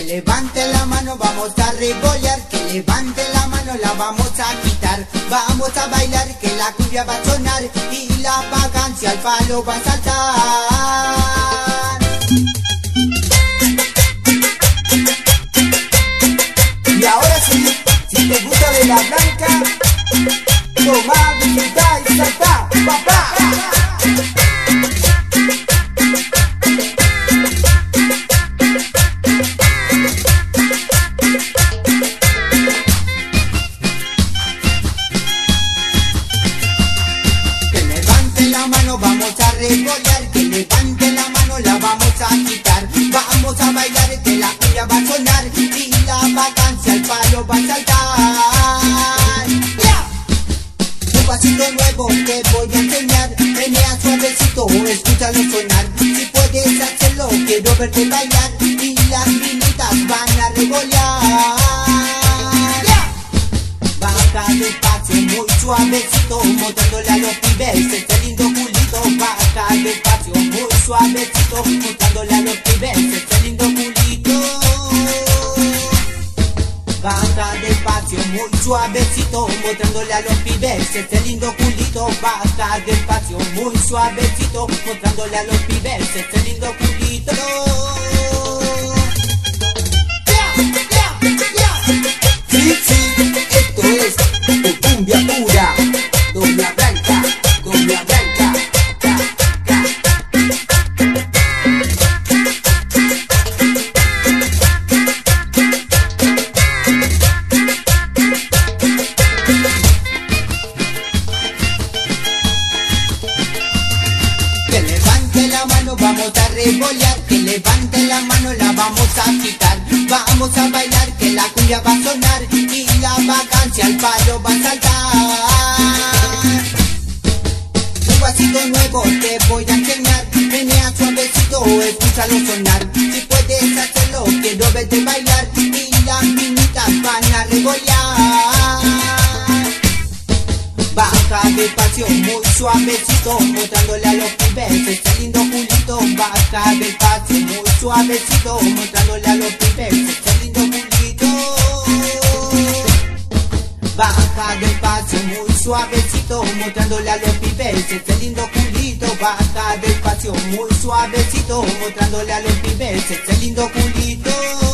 levante la mano, vamos a rebollar. Que levante la mano, la vamos a quitar. Vamos a bailar, que la cumbia va a sonar y la vacancia al palo va a saltar. Y ahora sí, si te gusta de la blanca, toma, disfruta y salta, papá. Vamos a rebollar, que levante la mano, la vamos a quitar. Vamos a bailar, que la cumbia va a sonar y la vacancia al palo va a saltar. Un pasito nuevo te voy a enseñar. Menea suavecito, escúchalo sonar. Si puedes hacerlo, quiero verte bailar y las minitas van a rebollar. Baja despacio, muy suavecito, mostrándole a los pibes este lindo culito. Baja despacio, muy suavecito, mostrándole a los pibes este lindo culito. Baja despacio, muy suavecito, mostrándole a los pibes este lindo culito. Baja despacio, muy suavecito, mostrándole a los pibes este lindo culito. Sí, sí, esto es tu cumbia pura, doble blanca, doble blanca. Que levante la mano, vamos a rebollar. Que levante la mano, la vamos a quitar. Vamos a bailar, que la cumbia va a sonar y la vacancia al palo va a saltar. Un pasito nuevo te voy a enseñar. Menea suavecito, escúchalo sonar. Si puedes hacerlo, quiero verte bailar y las pinitas van a rebollar. Baja despacio, muy suavecito, mostrándole a los pibes este lindo culito. Baja despacio, muy suavecito, mostrándole a los pibes este lindo culito. Baja despacio, muy suavecito, mostrándole a los pibes este lindo culito. Baja despacio, muy suavecito, mostrándole a los pibes este lindo culito.